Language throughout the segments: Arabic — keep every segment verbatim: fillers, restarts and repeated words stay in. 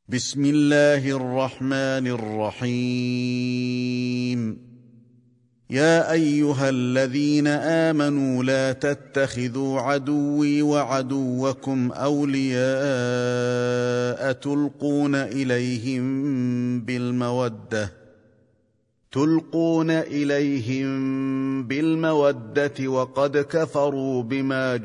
بسم الله الرحمن الرحيم. يا أيها الذين آمنوا لا تتخذوا عدوي وعدوكم أولياء تلقون إليهم بالمودة تلقون إليهم بالمودة وقد كفروا بما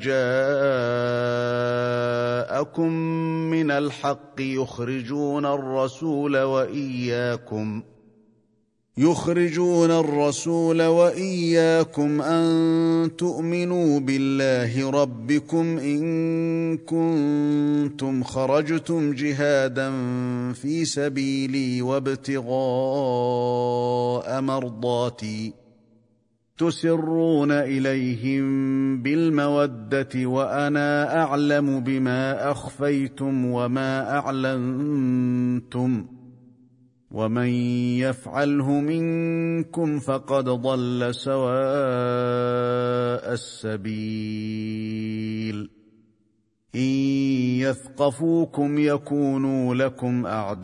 جاءكم من الحق يخرجون الرسول وإياكم يخرجون الرسول وإياكم أن تؤمنوا بالله ربكم إن كنتم خرجتم جهادا في سبيلي وابتغاء مرضاتي تسرون إليهم بالمودة وأنا أعلم بما أخفيتم وما أعلنتم ومن يفعله منكم فقد ضل سواء السبيل. إن يثقفوكم يكونوا لكم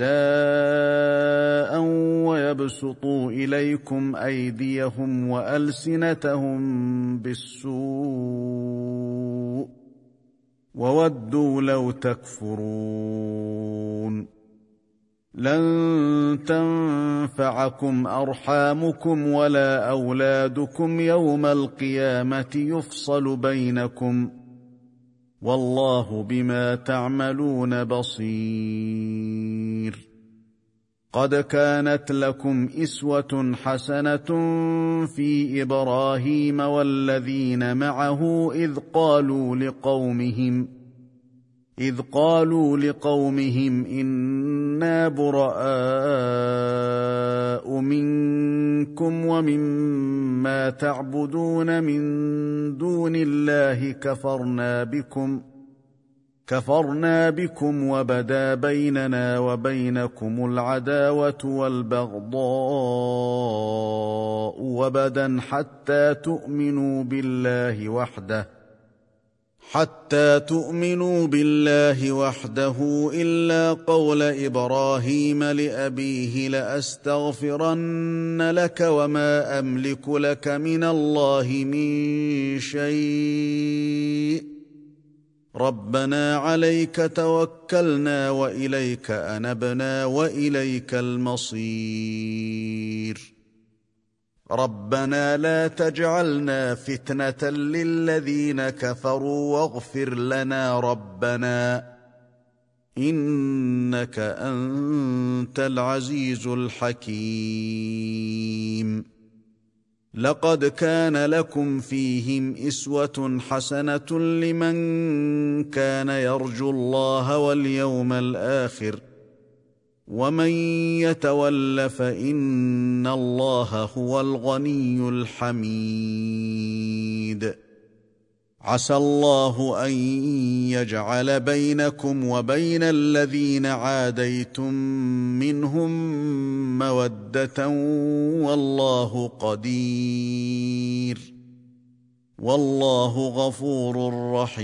أعداء ويبسطوا إليكم أيديهم وألسنتهم بالسوء وودوا لو تكفرون. لن تنفعكم أرحامكم ولا أولادكم يوم القيامة يفصل بينكم والله بما تعملون بصير. قد كانت لكم أسوة حسنة في إبراهيم والذين معه إذ قالوا لقومهم إذ قالوا لقومهم إنا براء منكم ومما تعبدون من دون الله كفرنا بكم كفرنا بكم وبدا بيننا وبينكم العداوة والبغضاء وبدا حتى تؤمنوا بالله وحده حتى تؤمنوا بالله وحده إلا قول إبراهيم لأبيه لأستغفرن لك وما أملك لك من الله من شيء ربنا عليك توكلنا وإليك أنبنا وإليك المصير. ربنا لا تجعلنا فتنة للذين كفروا واغفر لنا ربنا إنك أنت العزيز الحكيم. لقد كان لكم فيهم أسوة حسنة لمن كان يرجو الله واليوم الآخر ومن يتول فإن الله هو الغني الحميد. عسى الله أن يجعل بينكم وبين الذين عاديتم منهم مودة والله قدير والله غفور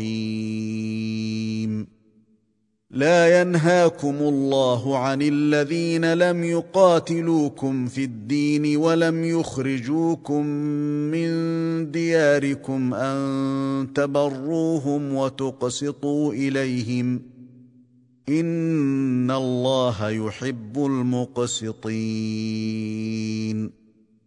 رحيم. لا ينهاكم الله عن الذين لم يقاتلوكم في الدين ولم يخرجوكم من دياركم أن تبروهم وتقسطوا إليهم إن الله يحب المقسطين.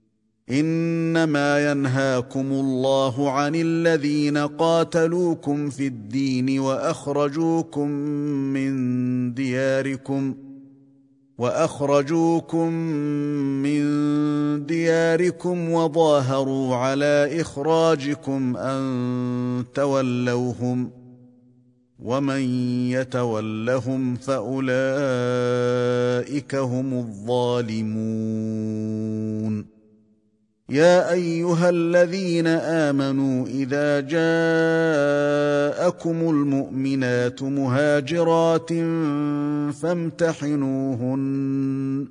إنما ينهاكم الله عن الذين قاتلوكم في الدين وأخرجوكم من دياركم وأخرجوكم من دياركم وظاهروا على إخراجكم أن تولوهم ومن يتولهم فأولئك هم الظالمون. يا أيها الذين آمنوا إذا جاءكم المؤمنات مهاجرات فامتحنوهن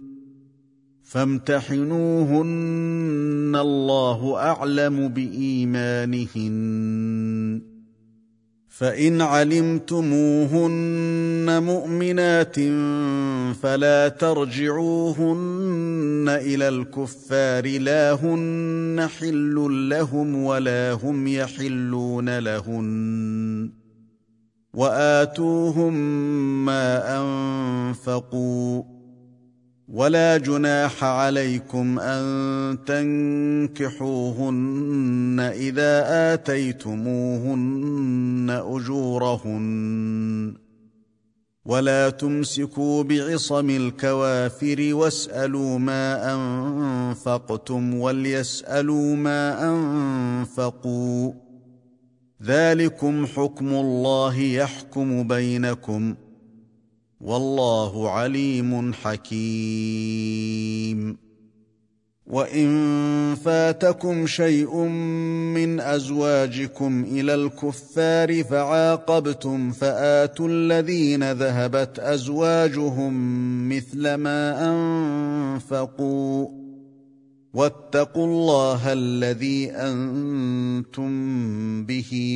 فامتحنوهن الله أعلم بإيمانهن فإن علمتموهن مؤمنات فلا ترجعوهن إلى الكفار لا هن حل لهم ولا هم يحلون لهن وآتوهم ما أنفقوا ولا جناح عليكم أن تنكحوهن إذا آتيتموهن أجورهن ولا تمسكوا بعصم الكوافر واسألوا ما أنفقتم وليسألوا ما أنفقوا ذلكم حكم الله يحكم بينكم والله عليم حكيم. وإن فاتكم شيء من أزواجكم إلى الكفار فعاقبتم فآتوا الذين ذهبت أزواجهم مثل ما أنفقوا واتقوا الله الذي أنتم به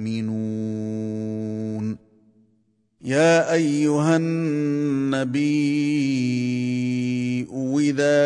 مؤمنون. يا أيها النبي إذا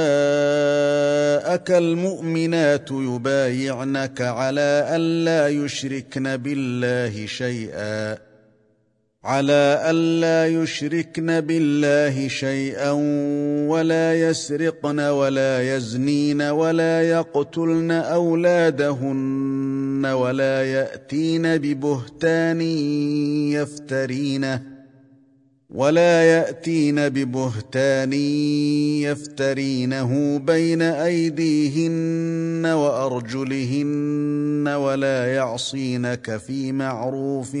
جاءك المؤمنات يبايعنك على ألا يشركن بالله شيئا على ألا يشركن بالله شيئا ولا يسرقن ولا يزنين ولا يقتلن أولادهن ولا يأتين ببهتان يفترينه ولا يأتين ببهتان يفترينه بين أيديهن وأرجلهن ولا يعصينك في معروف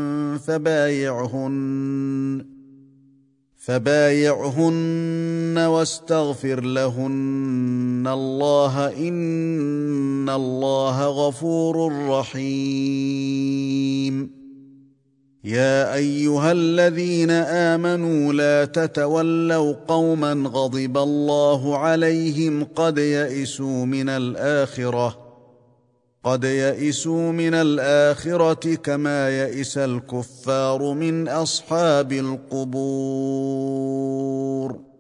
فبايعهن فبايعهن واستغفر لهن الله إن الله غفور رحيم. يا أيها الذين آمنوا لا تتولوا قوما غضب الله عليهم قد يئسوا من الآخرة قد يئسوا من الآخرة كما يئس الكفار من أصحاب القبور.